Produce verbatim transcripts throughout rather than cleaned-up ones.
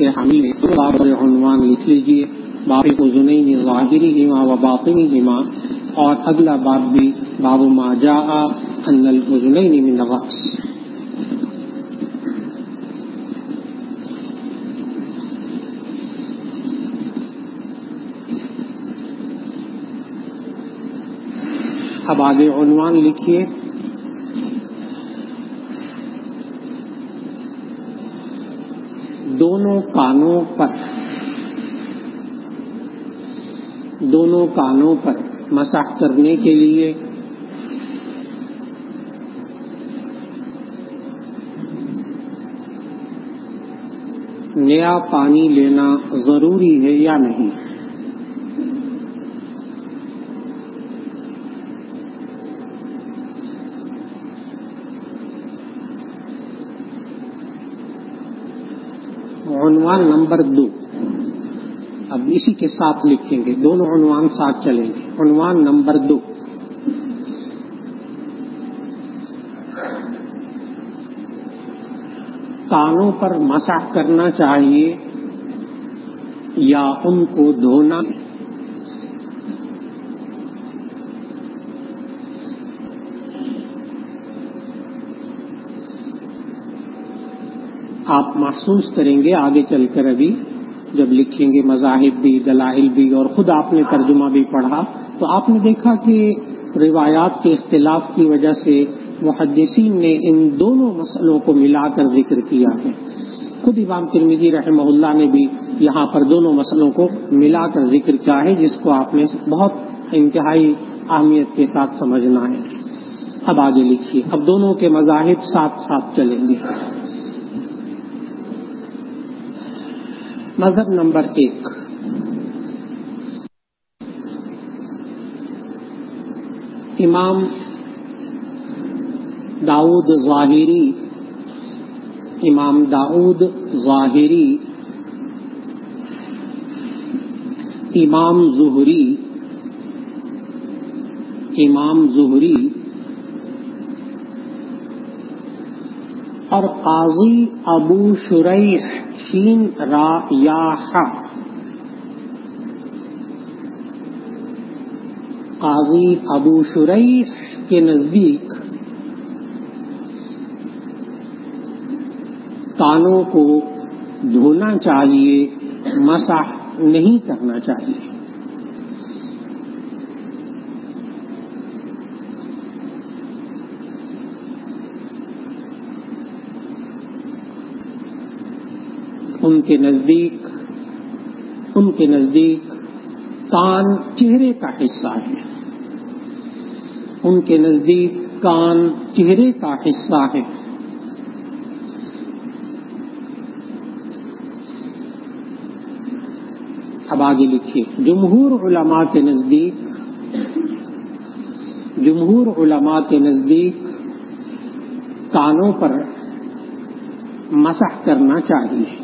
کے حامل باب عنوان لکھ لیجیے، باب اذنین ظاہرہما و باطنہما، اور اگلا باب بھی باب ما جاء ان الاذنین من الرأس۔ اب آگے عنوان لکھیے، دونوں کانوں پر دونوں کانوں پر مسح کرنے کے لیے نیا پانی لینا ضروری ہے یا نہیں؟ عنوان نمبر دو، اب اسی کے ساتھ لکھیں گے، دونوں عنوان ساتھ چلیں گے۔ عنوان نمبر دو، کانوں پر مسح کرنا چاہیے یا ان کو دھونا؟ آپ محسوس کریں گے آگے چل کر، ابھی جب لکھیں گے مذاہب بھی، دلائل بھی، اور خود آپ نے ترجمہ بھی پڑھا تو آپ نے دیکھا کہ روایات کے اختلاف کی وجہ سے محدثین نے ان دونوں مسئلوں کو ملا کر ذکر کیا ہے۔ خود امام ترمذی رحمہ اللہ نے بھی یہاں پر دونوں مسئلوں کو ملا کر ذکر کیا ہے، جس کو آپ نے بہت انتہائی اہمیت کے ساتھ سمجھنا ہے۔ اب آگے لکھیے، اب دونوں کے مذاہب ساتھ ساتھ چلیں گے۔ مذہب نمبر ایک، امام داؤد ظاہری امام داؤد ظاہری امام زہری امام زہری اور قاضی ابو شریح شین را یا ح قاضی ابو شریح کے نزدیک کانوں کو دھونا چاہیے، مسح نہیں کرنا چاہیے۔ ان کے نزدیک ان کے نزدیک کان چہرے کا حصہ ہے ان کے نزدیک کان چہرے کا حصہ ہے۔ اب آگے لکھیے، جمہور علماء کے نزدیک جمہور علماء کے نزدیک کانوں پر مسح کرنا چاہیے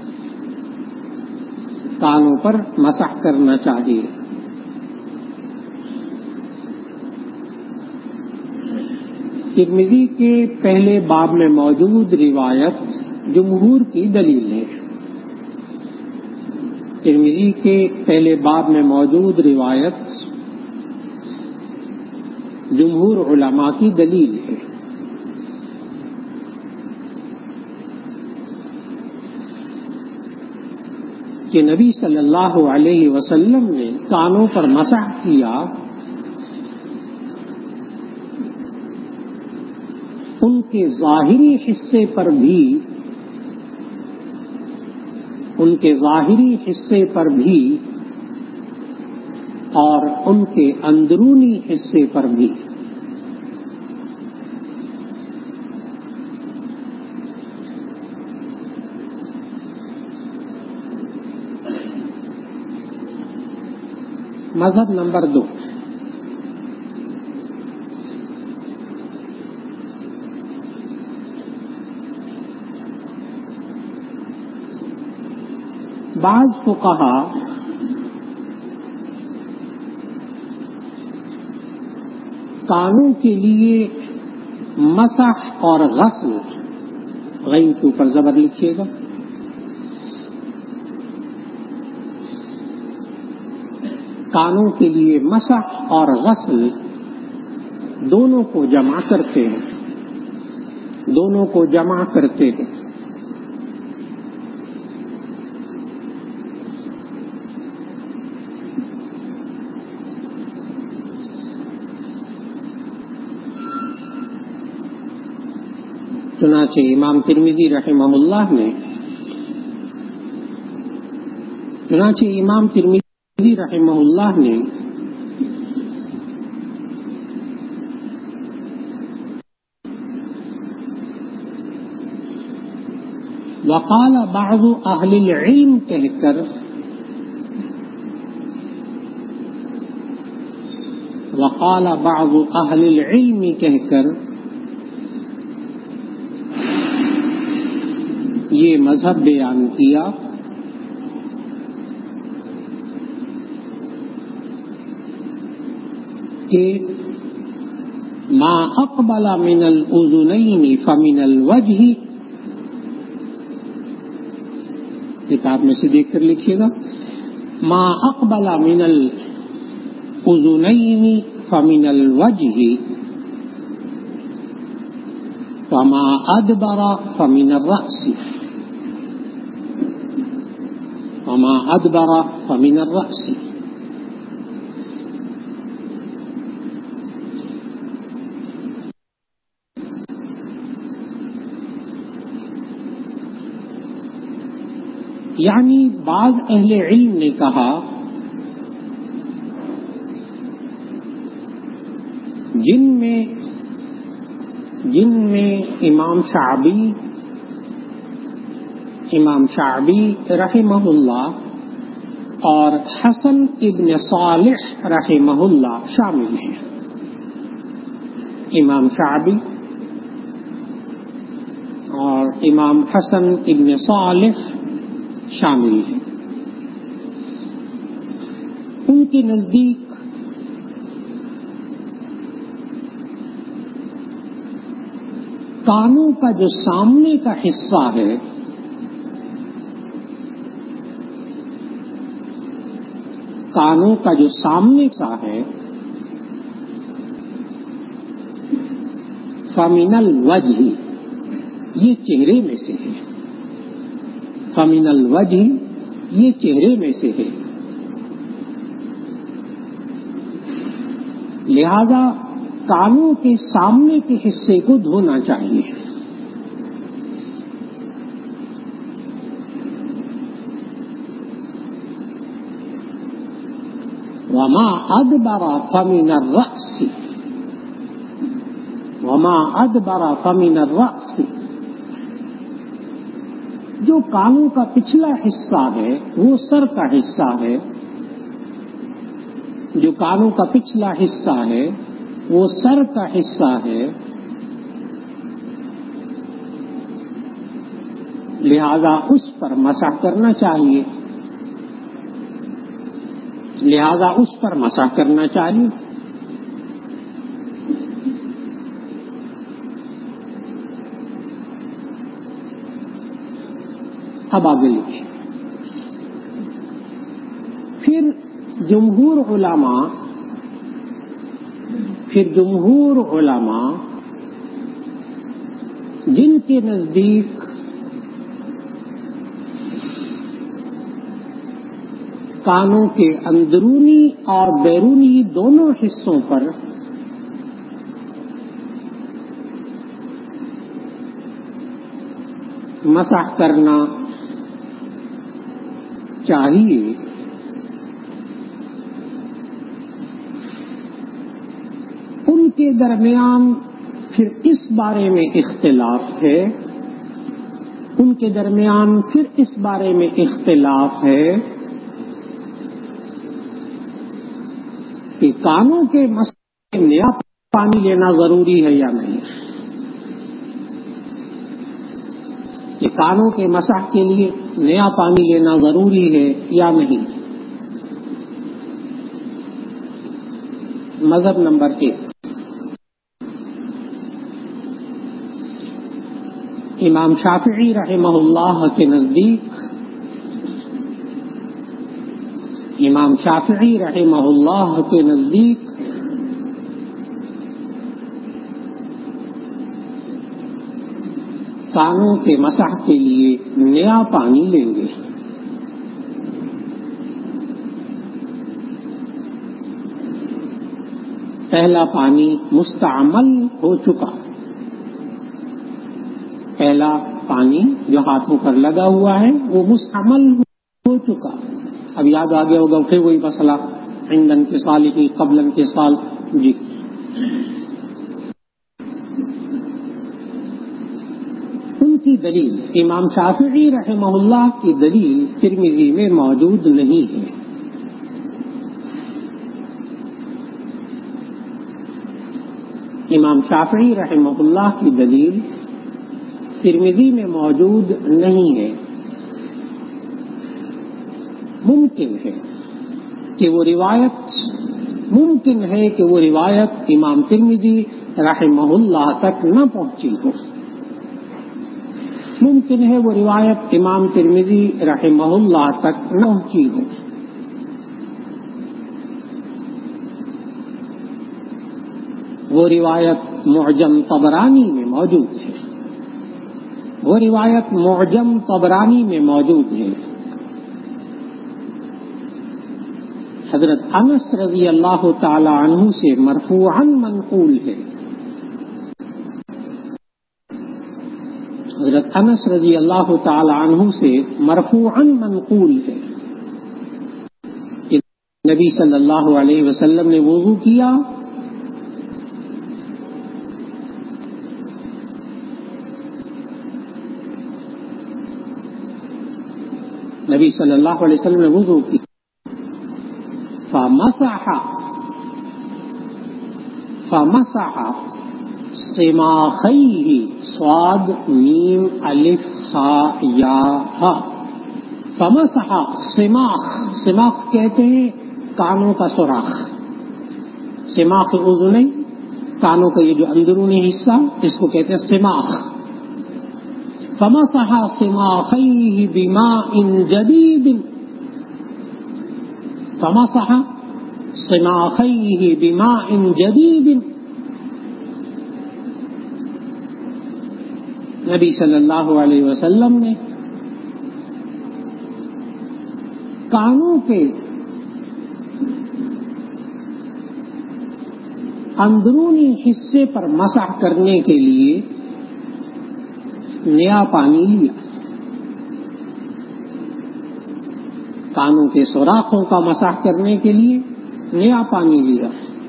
کانوں پر مسح کرنا چاہیے۔ ترمذی کے پہلے باب میں موجود روایت جمہور کی دلیل ہے ترمذی کے پہلے باب میں موجود روایت جمہور علماء کی دلیل ہے۔ کہ نبی صلی اللہ علیہ وسلم نے کانوں پر مسح کیا، ان کے ظاہری حصے پر بھی ان کے ظاہری حصے پر بھی اور ان کے اندرونی حصے پر بھی۔ مذہب نمبر دو، بعض فقہا کانوں کے لیے مسح اور غسل، غین کے اوپر زبر لکھیے گا، کانوں کے لیے مسح اور غسل دونوں کو جمع کرتے ہیں دونوں کو جمع کرتے ہیں چنانچہ امام ترمذی رحمہ اللہ نے چنانچہ امام ترمذی رحمہ اللہ نے وقال بعض اہل العلم کہہ کر وقال بعض اہل العلم کہہ کر یہ مذہب بیان کیا کہ ما اقبل من الاذنین فمن الوجہ، کتاب میں سے دیکھ کر لکھیے گا، ما اقبل من الاذنین فمن الوجہ وما ادبر فمن الرأس وما ادبر فمن الرأس۔ یعنی بعض اہل علم نے کہا جن میں جن میں امام شعبی امام شعبی رحمہ اللہ اور حسن ابن صالح رحمہ اللہ شامل ہیں۔ امام شعبی اور امام حسن ابن صالح شامل ہیں۔ ان کے نزدیک کانوں کا جو سامنے کا حصہ ہے کانوں کا جو سامنے کا ہے فمن الوجہ، یہ چہرے میں سے ہے، فمن الوجہ یہ چہرے میں سے ہے، لہذا کانوں کے سامنے کے حصے کو دھونا چاہیے۔ وما ادبر فمن الرأس وما ادبر فمن الرأس، جو کانوں کا پچھلا حصہ ہے وہ سر کا حصہ ہے، جو کانوں کا پچھلا حصہ ہے وہ سر کا حصہ ہے، لہذا اس پر مسح کرنا چاہیے لہذا اس پر مسح کرنا چاہیے۔ اب آگے لکھیں۔ پھر جمہور علماء پھر جمہور علماء جن کے نزدیک کانوں کے اندرونی اور بیرونی دونوں حصوں پر مسح کرنا چاہیے، ان کے درمیان پھر اس بارے میں اختلاف ہے ان کے درمیان پھر اس بارے میں اختلاف ہے کہ کانوں کے مسح میں نیا پانی لینا ضروری ہے یا نہیں، کہ کانوں کے مسح کے لیے نیا پانی لینا ضروری ہے یا نہیں۔ مذہب نمبر ایک، امام شافعی رحمہ اللہ کے نزدیک امام شافعی رحمہ اللہ کے نزدیک کانوں کے مسح کے لیے نیا پانی لیں گے. پہلا پانی مستعمل ہو چکا. پہلا پانی جو ہاتھوں پر لگا ہوا ہے وہ مستعمل ہو چکا. اب یاد آ گیا ہوگا پھر وہی مسئلہ عند انفصال ہی قبل انفصال. جی ان کی دلیل امام شافعی رحمہ اللہ کی دلیل ترمذی میں موجود نہیں ہے. امام شافعی رحمہ اللہ کی دلیل ترمذی میں موجود نہیں ہے. ممکن ہے کہ وہ روایت ممکن ہے کہ وہ روایت امام ترمذی رحمہ اللہ تک نہ پہنچی ہو. ممکن ہے وہ روایت امام ترمذی رحمہ اللہ تک نہ پہنچی ہو. وہ روایت معجم طبرانی میں موجود ہے. وہ روایت معجم طبرانی میں موجود ہے. حضرت انس رضی اللہ تعالی عنہ سے مرفوعاً منقول ہے. حضرت انس رضی اللہ تعالی عنہ سے مرفوعاً منقول ہے کہ نبی صلی اللہ علیہ وسلم نے وضو کیا نبی صلی اللہ علیہ وسلم نے وضو کی فمسح فمسح سماخیہ صاد میم الف خا یا ہا. فمسح سماخ سماخ کہتے ہیں کانوں کا سوراخ. سماخ اذنین کانوں کا یہ جو اندرونی حصہ اس کو کہتے ہیں سماخ. فمسح سماخیہ بماء جدید فمسح سماخیہ بماء جدید. نبی صلی اللہ علیہ وسلم نے کانوں کے اندرونی حصے پر مسح کرنے کے لیے نیا پانی لیا. کانوں کے سوراخوں کا مسح کرنے کے لیے نیا پانی لیا.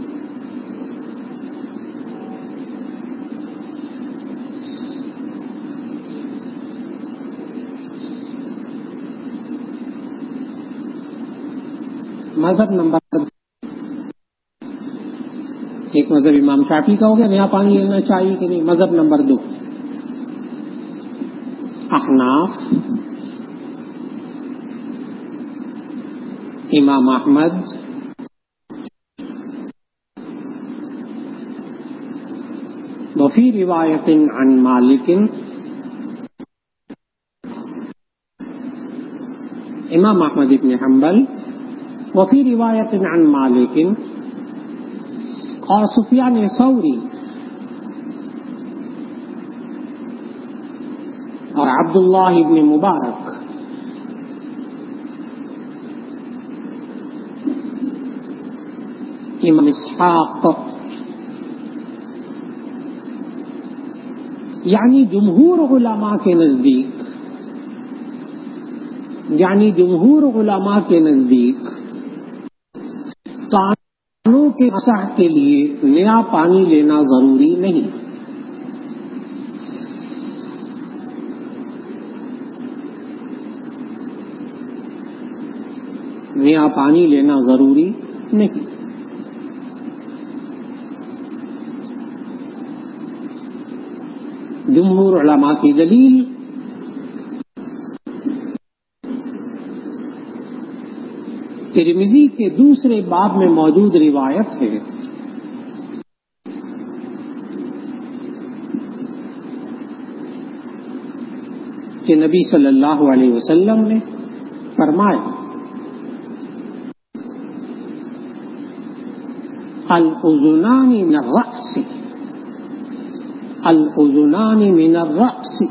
مذہب نمبر ایک مذہب امام شافعی کا ہو گیا نیا پانی لینا چاہیے کہ نہیں. مذہب نمبر دو احناف امام احمد وفی روایت عن مالک امام احمد ابن حنبل وفی روایت عن مالک اور سفیان ثوری اور عبداللہ ابن مبارک امام اسحاق یعنی جمہور علماء کے نزدیک یعنی جمہور علماء کے نزدیک کانوں کے مسح کے لیے نیا پانی لینا ضروری نہیں. نیا پانی لینا ضروری نہیں. جمہور علماء کی دلیل ترمذی کے دوسرے باب میں موجود روایت ہے کہ نبی صلی اللہ علیہ وسلم نے فرمایا الاذنان من الرأس، الاذنان من الرأس،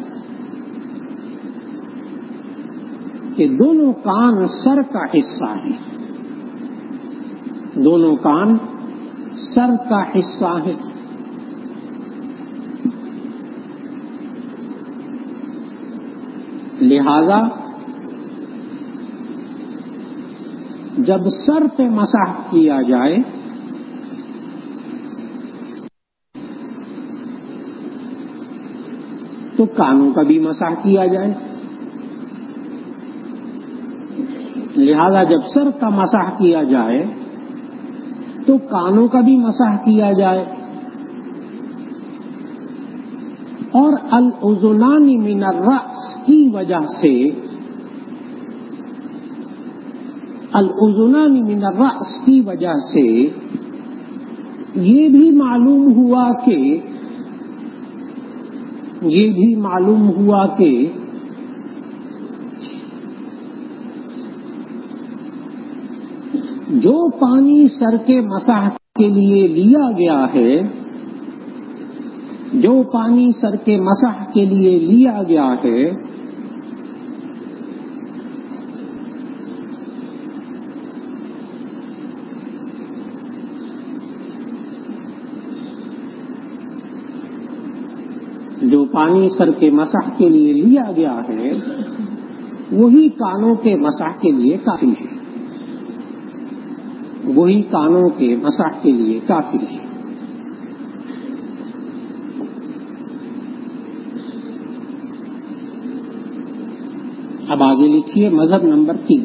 کہ دونوں کان سر کا حصہ ہیں، دونوں کان سر کا حصہ ہے۔ لہذا جب سر پہ مسح کیا جائے تو کانوں کا بھی مسح کیا جائے، لہذا جب سر کا مسح کیا جائے تو کانوں کا بھی مسح کیا جائے۔ اور الاذنان من الرأس کی وجہ سے، الاذنان من الرأس کی وجہ سے یہ بھی معلوم ہوا کہ یہ بھی معلوم ہوا کہ جو پانی سر کے مسح کے لیے لیا گیا ہے، جو پانی سر کے مسح کے لیے لیا گیا ہے، جو پانی سر کے مسح کے لیے لیا گیا ہے وہی کانوں کے مسح کے لیے کافی ہے، وہی کانوں کے مسح کے لیے کافی ہے۔ اب آگے لکھیے مذہب نمبر تین،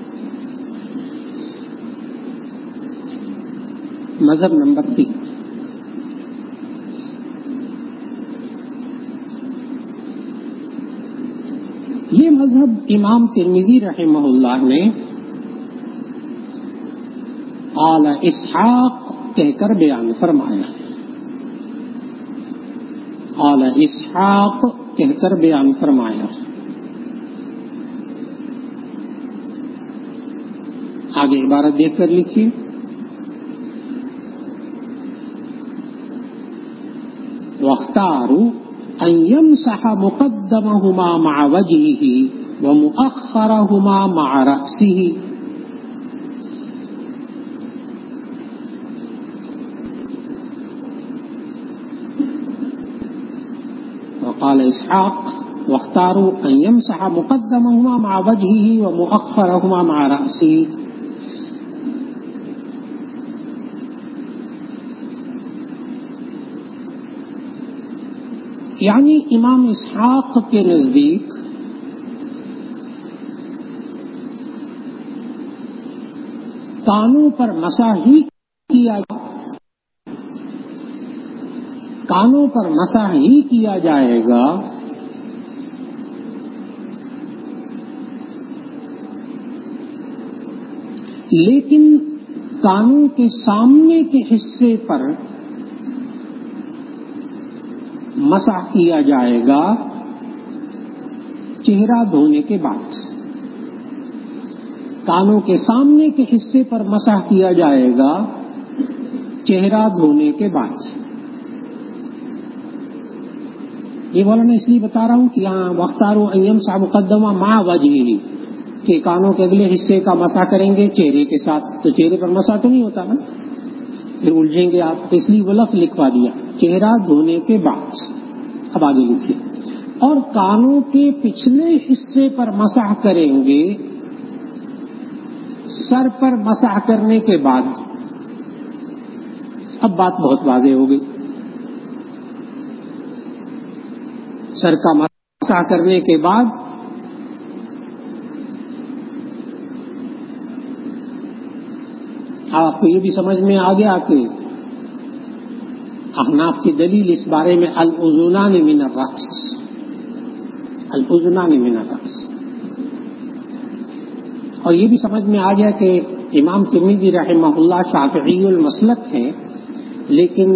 مذہب نمبر تین، یہ مذہب امام ترمذی رحمہ اللہ نے قال اسحاق کہہ کر بیان فرمایا، قال اسحاق کہہ کر بیان فرمایا۔ آگے عبارت دیکھ کر لکھیے، واختاروا ان يمسح مقدمهما مع وجهه ومؤخرهما مع رأسه، وقال اسحاق واختاروا ان يمسح مقدمهما مع وجهه ومؤخرهما مع رأسه، یعنی امام اسحاق کے نزدیک کانوں پر مسح ہی کیا کانوں پر مسح ہی کیا جائے گا، لیکن کانوں کے سامنے کے حصے پر مسح کیا جائے گا چہرہ دھونے کے بعد، کانوں کے سامنے کے حصے پر مسح کیا جائے گا چہرہ دھونے کے بعد۔ یہ بولا میں اس لیے بتا رہا ہوں کہ یہاں واختاروا ان يمسح مقدمہ مع وجهه کہ کانوں کے اگلے حصے کا مسح کریں گے چہرے کے ساتھ، تو چہرے پر مسح تو نہیں ہوتا نا، پھر الجھیں گے آپ، اس لیے وہ لفظ لکھوا دیا چہرہ دھونے کے بعد۔ اب آگے لکھیے، اور کانوں کے پچھلے حصے پر مسح کریں گے سر پر مسح کرنے کے بعد۔ اب بات بہت واضح ہو گئی، سر کا مسح کرنے کے بعد آپ کو یہ بھی سمجھ میں آ گیا کہ احناف کی دلیل اس بارے میں الاذنان من الرأس، الاذنان من الرأس، اور یہ بھی سمجھ میں آ گیا کہ امام ترمذی رحمہ اللہ شافعی المسلک ہیں، لیکن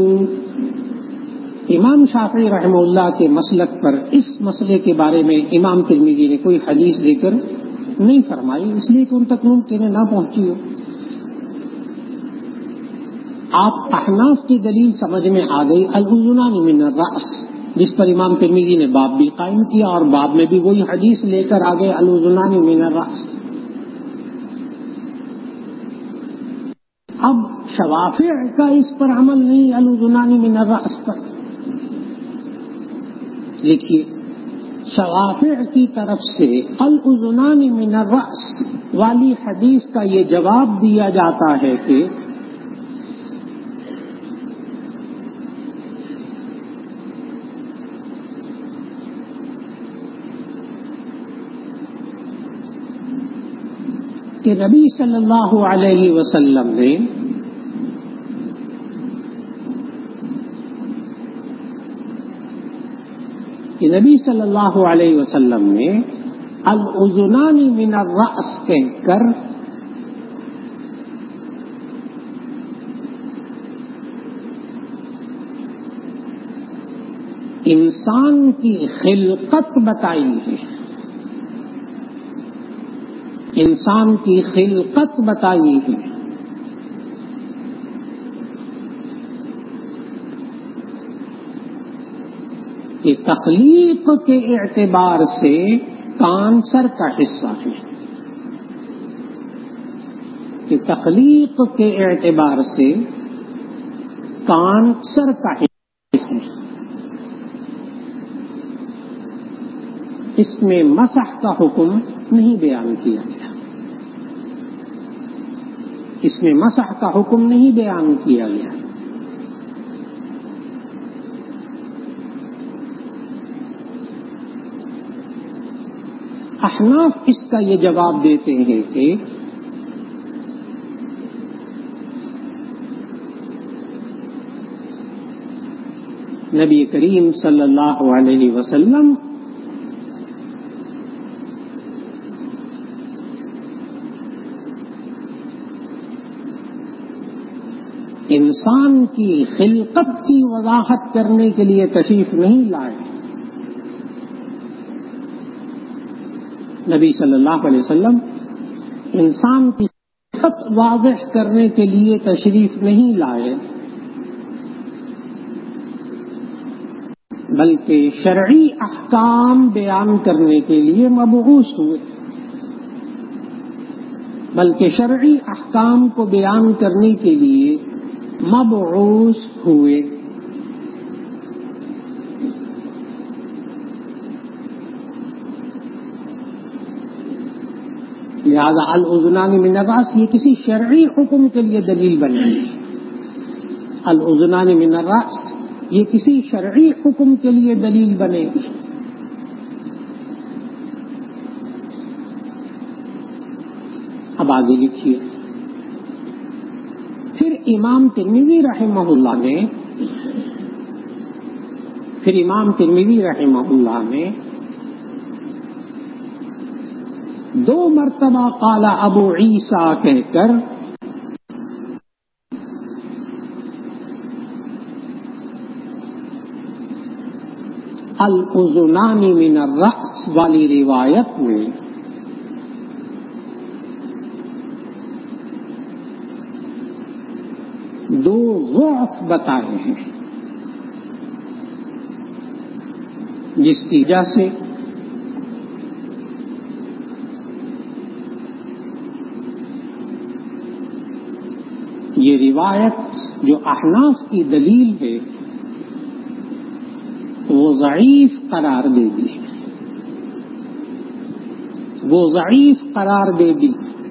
امام شافعی رحمہ اللہ کے مسلک پر اس مسئلے کے بارے میں امام ترمذی نے کوئی حدیث ذکر نہیں فرمائی، اس لیے کہ ان تک ممکن نہ پہنچی ہو۔ آپ احناف کی دلیل سمجھ میں آ گئی الاذنان من الراس، جس پر امام ترمذی نے باب بھی قائم کیا اور باب میں بھی وہی حدیث لے کر آ گئے الاذنان من الراس۔ اب شوافع کا اس پر عمل نہیں الاذنان من الراس پر۔ دیکھیے شوافع کی طرف سے الاذنان من الراس والی حدیث کا یہ جواب دیا جاتا ہے کہ کہ نبی صلی اللہ علیہ وسلم نے کہ نبی صلی اللہ علیہ وسلم نے الاذنان من الراس کہہ کر انسان کی خلقت بتائی ہے، انسان کی خلقت بتائی ہے۔ کہ تخلیق کے اعتبار سے کان سر کا حصہ ہے، کہ تخلیق کے اعتبار سے کان سر کا حصہ ہے۔ اس میں مسح کا حکم نہیں بیان کیا گیا، اس میں مسح کا حکم نہیں بیان کیا گیا۔ احناف اس کا یہ جواب دیتے ہیں کہ نبی کریم صلی اللہ علیہ وسلم انسان کی خلقت کی وضاحت کرنے کے لیے تشریف نہیں لائے۔ نبی صلی اللہ علیہ وسلم انسان کی خلقت واضح کرنے کے لیے تشریف نہیں لائے، بلکہ شرعی احکام بیان کرنے کے لیے مبعوث ہوئے، بلکہ شرعی احکام کو بیان کرنے کے لیے مبعوث ہوئے۔ لہذا الاذنان من الراس یہ کسی شرعی حکم کے لیے دلیل بنے گی، الاذنان من الراس یہ کسی شرعی حکم کے لیے دلیل بنے گی۔ اب آگے لکھیے، پھر امام ترمذی رحمہ اللہ نے پھر امام ترمذی رحمہ اللہ نے دو مرتبہ قال ابو عیسیٰ کہہ کر الاذنان من الراس والی روایت میں دو ضعف بتائے ہیں، جس کی وجہ سے یہ روایت جو احناف کی دلیل ہے وہ ضعیف قرار دے دی، وہ ضعیف قرار دے دی۔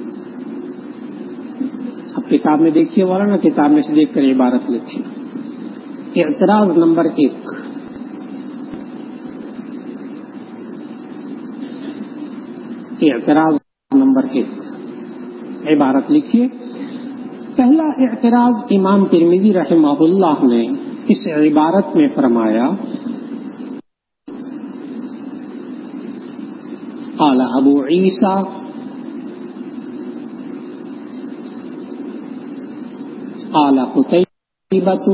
اب کتاب میں دیکھیے مولانا، کتاب میں سے دیکھ کر عبارت لکھیے۔ اعتراض نمبر ایک، اعتراض نمبر ایک، عبارت لکھیے۔ پہلا اعتراض امام ترمذی رحمہ اللہ نے اس عبارت میں فرمایا قال ابو عیسیٰ قال قتیبۃ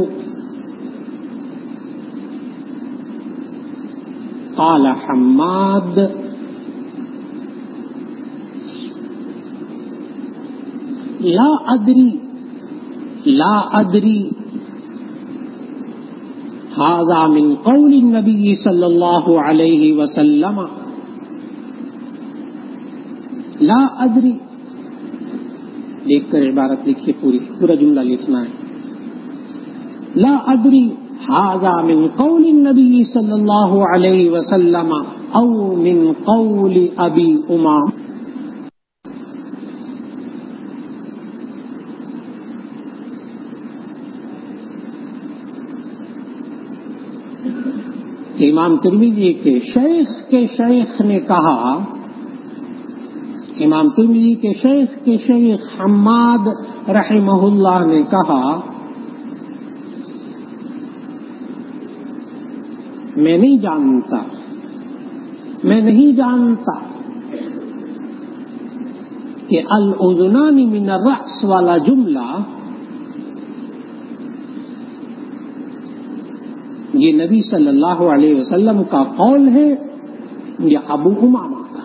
قال حماد لا ادری لا ادری ھذا من قول النبی صلی اللہ علیہ وسلم. لا ادری، دیکھ کر عبارت لکھیے، پوری پورا جملہ لکھنا ہے. لا ادری ھذا من قول النبی صلی اللہ علیہ وسلم او من قول ابی امامہ. امام ترمذی کے شیخ کے شیخ نے کہا، امام ترمذی کے شیخ کے شیخ حماد رحمہ اللہ نے کہا، میں نہیں جانتا میں نہیں جانتا کہ الاذنان من الرأس والا جملہ یہ نبی صلی اللہ علیہ وسلم کا قول ہے یا ابو امامہ کا.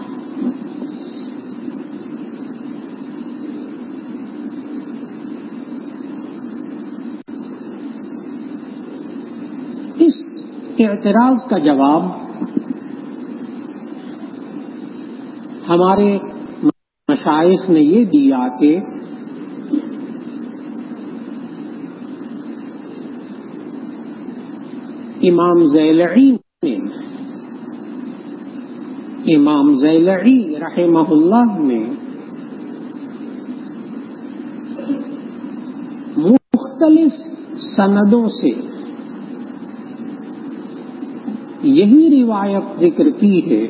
اس اعتراض کا جواب ہمارے مشائخ نے یہ دیا کہ امام زیلعی نے امام زیلعی رحمہ اللہ نے مختلف سندوں سے یہی روایت ذکر کی ہے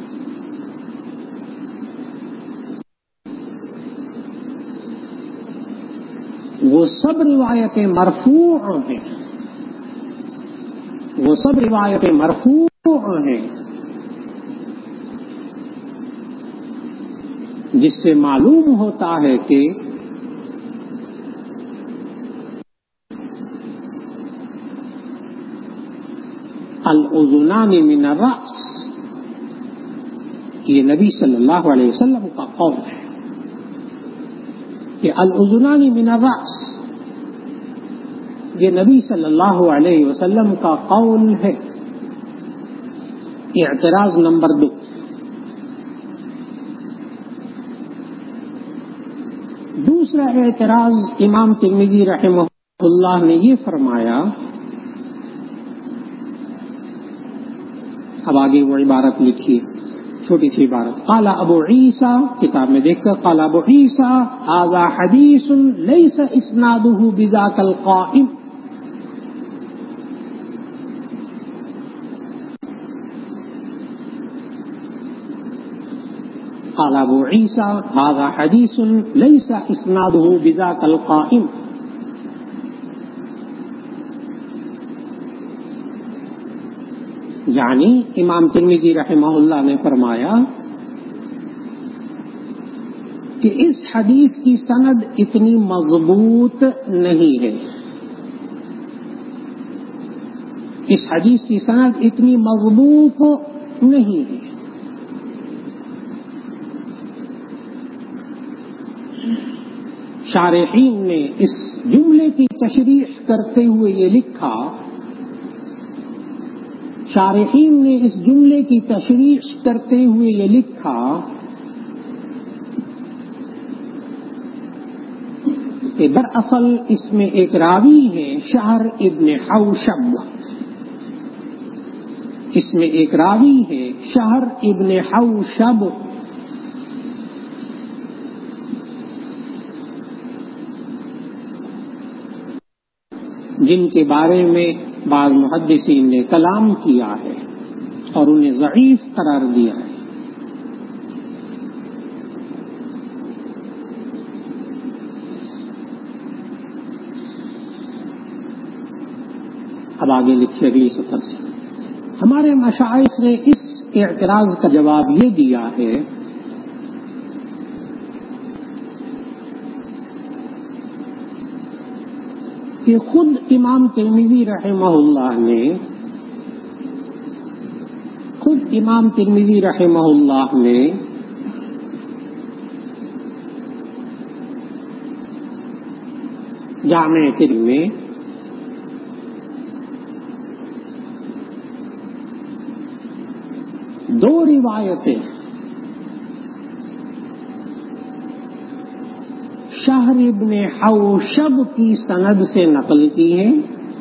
وہ سب روایتیں مرفوع ہیں وہ سب روایتیں مرفوع ہیں جس سے معلوم ہوتا ہے کہ الاذنان من الرأس یہ نبی صلی اللہ علیہ وسلم کا قول ہے کہ الاذنان من الرأس یہ نبی صلی اللہ علیہ وسلم کا قول ہے. اعتراض نمبر دو، دوسرا اعتراض امام ترمذی رحمہ اللہ نے یہ فرمایا، اب آگے وہ عبارت لکھی، چھوٹی سی عبارت. قال ابو عیسیٰ، کتاب میں دیکھ کر، قال ابو عیسیٰ ھذا حدیث لیس اسنادہ بذاک القائم. قال ابو عیسیٰ ھذا حدیث لیس اسنادہ بذاک القائم. یعنی امام ترمذی رحمہ اللہ نے فرمایا کہ اس حدیث کی سند اتنی مضبوط نہیں ہے اس حدیث کی سند اتنی مضبوط نہیں ہے. شارحین نے اس جملے کی تشریح کرتے ہوئے یہ لکھا شارحین نے اس جملے کی تشریح کرتے ہوئے یہ لکھا کہ دراصل اس میں ایک راوی ہے شہر ابن حوشب اس میں ایک راوی ہے شہر ابن حوشب جن کے بارے میں بعض محدثین نے کلام کیا ہے اور انہیں ضعیف قرار دیا ہے. اب آگے لکھیے اگلی سطر سے. ہمارے مشائخ نے اس اعتراض کا جواب یہ دیا ہے کہ خود امام ترمذی رحمہ اللہ نے خود امام ترمذی رحمہ اللہ نے جامع ترمذی میں دو روایتیں شہر ابن حوشب کی سند سے نقل کی ہیں.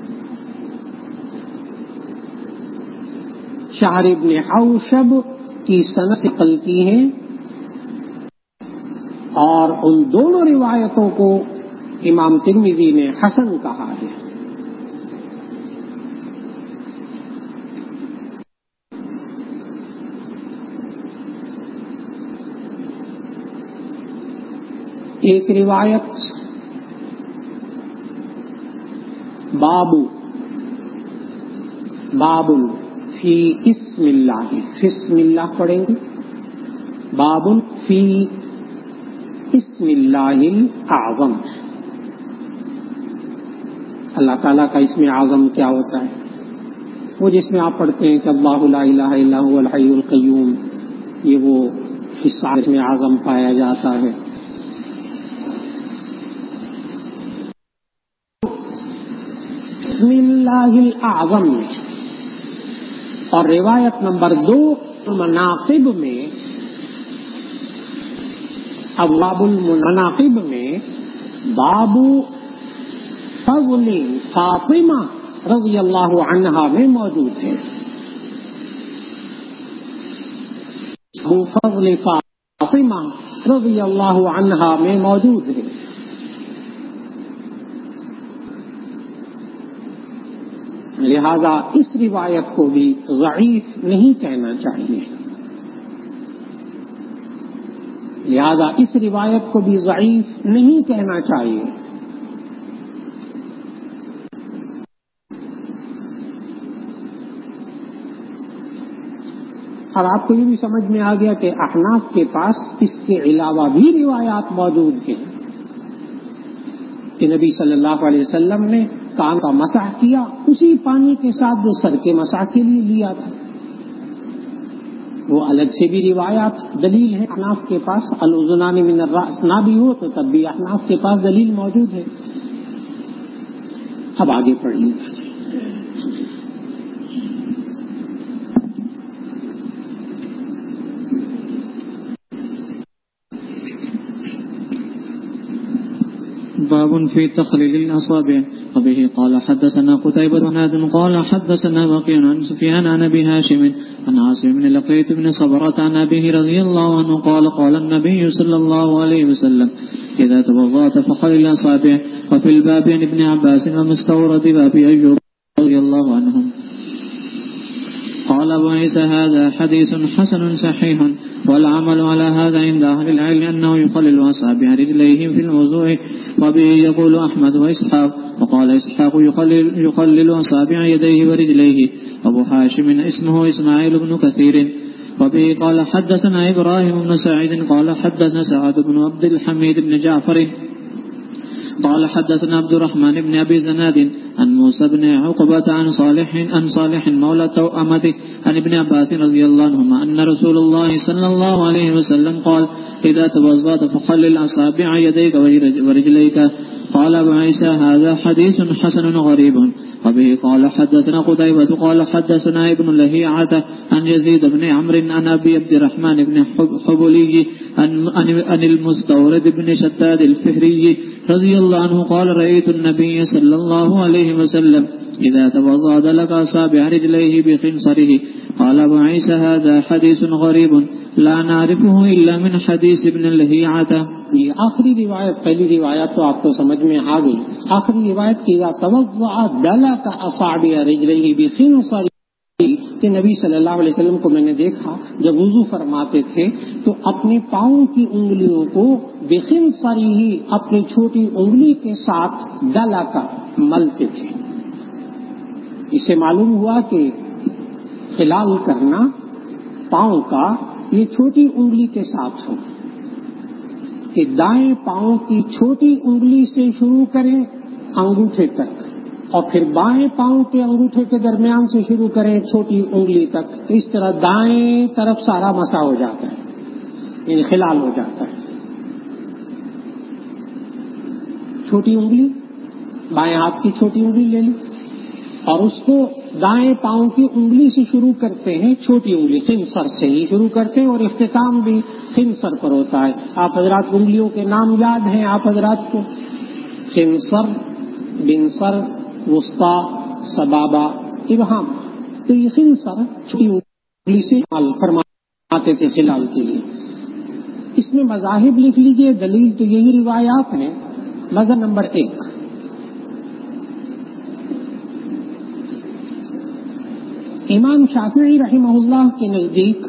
شہر ابن حوشب کی سند سے نقل کی ہیں اور ان دونوں روایتوں کو امام ترمذی نے حسن کہا ہے. ایک روایت بابو بابل فی اسم اللہ، فسم اللہ پڑھیں گے، بابل فی اسم اللہ الاعظم. اللہ تعالیٰ کا اسم اعظم کیا ہوتا ہے؟ وہ جس میں آپ پڑھتے ہیں کہ اللہ لا الہ الا هو الحی القیوم، یہ وہ حصہ اس میں اعظم پایا جاتا ہے. بسم اللہ الاعظم میں اور روایت نمبر دو مناقب میں، ابواب المناقب میں بابو فضل فاطمہ رضی اللہ عنہا میں موجود ہے. ابو فضل فاطمہ رضی اللہ عنہا میں موجود ہے. لہذا اس روایت کو بھی ضعیف نہیں کہنا چاہیے، لہذا اس روایت کو بھی ضعیف نہیں کہنا چاہیے. اب آپ کو یہ بھی سمجھ میں آ گیا کہ احناف کے پاس اس کے علاوہ بھی روایات موجود ہیں کہ نبی صلی اللہ علیہ وسلم نے کان کا مسح کیا اسی پانی کے ساتھ جو سر کے مسح کے لیے لیا تھا. وہ الگ سے بھی روایات دلیل ہے احناف کے پاس. الاذنان من الراس نہ بھی ہو تو تب بھی احناف کے پاس دلیل موجود ہے. اب آگے پڑھیے. باب في تخليل الأصابع. وبه قال حدثنا قتيبة بن عاد قال حدثنا وكيع عن سفيان عن أبي هاشم عن عاصم بن لقيط بن صبرة عن أبيه رضي الله عنه قال قال النبي صلى الله عليه وسلم إذا توضأت فخلل الأصابع. وفي الباب عن ابن عباس ومستورد باب أيوب رضي الله عنهم. قال أبو عيسى هذا حديث حسن صحيح والعمل على هذا عند أهل العلم أنه يخلل أصابع رجليه في الوضوء. وبه يقول أحمد وإسحاق. وقال إسحاق يخلل, يخلل أصابع يديه ورجليه. أبو حاشم اسمه إسماعيل بن كثير. وبه قال حدثنا إبراهيم بن سعيد قال حدثنا سعد بن عبد الحميد بن جعفر قال حدثنا عبد الرحمن بن أبي زناد عن موسى بن عقبة عن صالح عن صالح مولى توأمته عن ابن عباس رضي الله عنهما أن رسول الله صلى الله عليه وسلم قال إذا توضأت فخلل أصابع يديك ورجليك. قال أبو عيسى هذا حديث حسن غريب. وبه قال حدثنا قتيبة قال حدثنا ابن لهيعة عن يزيد بن عمرو عن أبي عبد الرحمن بن حبلي عن المستورد بن شداد الفهري رضي الله عنه قال رأيت النبي صلى الله عليه وسلم إذا توضأ دلك أصابع رجليه بخنصره. قال أبو عيسى هذا حديث غريب لا نعرفه إلا من حديث ابن لهيعة. یہ آخری روایت، پہلی روایت تو آپ کو سمجھ میں آ گئی. آخری روایت کی توضأ دلك أصابع رجليه بخنصره کہ نبی صلی اللہ علیہ وسلم کو میں نے دیکھا جب وضو فرماتے تھے تو اپنے پاؤں کی انگلیوں کو بخنصره ہی اپنی چھوٹی انگلی کے ساتھ دلا کا ملتے تھے. اس سے معلوم ہوا کہ خلال کرنا پاؤں کا یہ چھوٹی انگلی کے ساتھ ہو، کہ دائیں پاؤں کی چھوٹی انگلی سے شروع کریں انگوٹھے تک اور پھر بائیں پاؤں کے انگوٹھے کے درمیان سے شروع کریں چھوٹی انگلی تک. اس طرح دائیں طرف سارا مسا ہو جاتا ہے، یعنی خلال ہو جاتا ہے. چھوٹی انگلی بائیں ہاتھ کی چھوٹی انگلی لے لیں اور اس کو دائیں پاؤں کی انگلی سے شروع کرتے ہیں، چھوٹی انگلی خنصر سے ہی شروع کرتے ہیں اور اختتام بھی خنصر پر ہوتا ہے۔ آپ حضرات کو انگلیوں کے نام یاد ہیں آپ حضرات کو؟ خنصر، بنصر، وسطیٰ، سبابہ، ابہام۔ تو یہ خنصر چھوٹی انگلی سے فرماتے تھے خلال کے لیے۔ اس میں مذاہب لکھ لیجئے، دلیل تو یہی روایات ہیں۔ مذہب نمبر ایک، امام شافعی رحمہ اللہ کے نزدیک،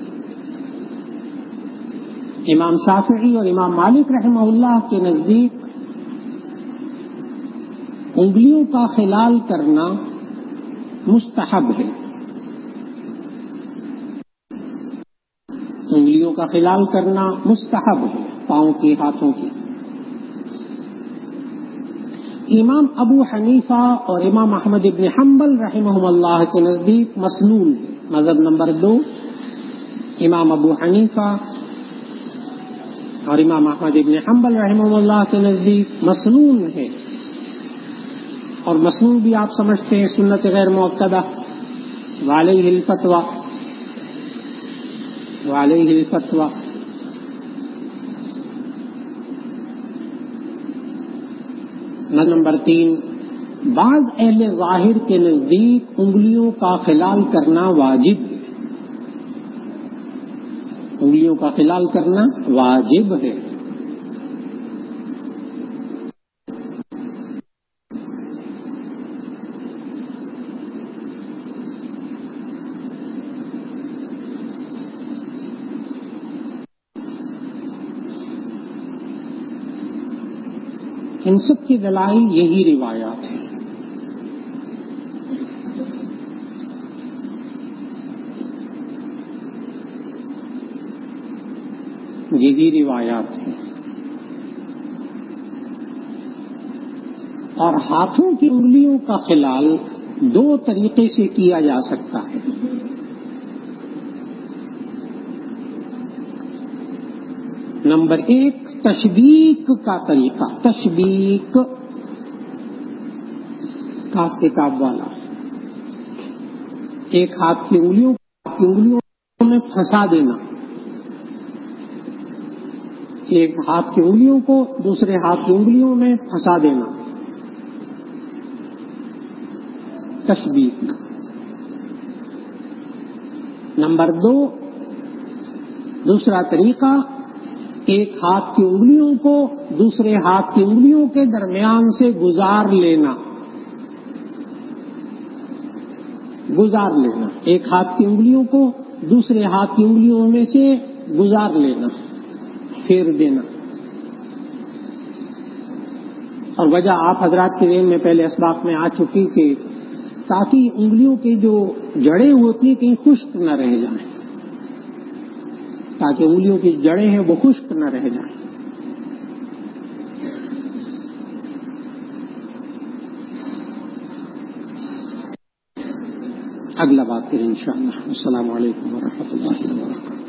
امام شافعی اور امام مالک رحمہ اللہ کے نزدیک انگلیوں کا خلال کرنا مستحب ہے۔ انگلیوں کا خلال کرنا مستحب ہے پاؤں کی، ہاتھوں کی۔ امام ابو حنیفہ اور امام احمد ابن حنبل رحمہم اللہ کے نزدیک مسنون ہے۔ مذہب نمبر دو، امام ابو حنیفہ اور امام احمد ابن حنبل رحمہم اللہ کے نزدیک مسنون ہے، اور مسنون بھی آپ سمجھتے ہیں سنت غیر مؤکدہ، وعلیہ الفتوی، وعلیہ الفتوی۔ نمبر تین، بعض اہل ظاہر کے نزدیک انگلیوں کا خلال کرنا واجب ہے، انگلیوں کا خلال کرنا واجب ہے۔ ان سب کی دلائل یہی روایات ہیں۔ یہی روایات ہیں۔ اور ہاتھوں کی انگلیوں کا خلال دو طریقے سے کیا جا سکتا ہے۔ نمبر ایک، تشبیک کا طریقہ، تشبیک، کاف کے کاف والا، ایک ہاتھ کی انگلیوں کی انگلیوں میں پھنسا دینا، ایک ہاتھ کی انگلیوں کو دوسرے ہاتھ کی انگلیوں میں پھنسا دینا، تشبیک۔ نمبر دو، دوسرا طریقہ، ایک ہاتھ کی انگلیوں کو دوسرے ہاتھ کی انگلیوں کے درمیان سے گزار لینا، گزار لینا، ایک ہاتھ کی انگلیوں کو دوسرے ہاتھ کی انگلیوں میں سے گزار لینا، پھیر دینا۔ اور وجہ آپ حضرات کے ذہن میں پہلے اسباق میں آ چکی کہ تاکہ انگلیوں کی جو جڑیں ہوتی ہیں کہیں خشک نہ رہ جائیں، تاکہ انگلیوں کی جڑیں ہیں وہ خشک نہ رہ جائیں۔ اگلا بات پھر انشاءاللہ۔ السلام علیکم ورحمۃ اللہ وبرکاتہ۔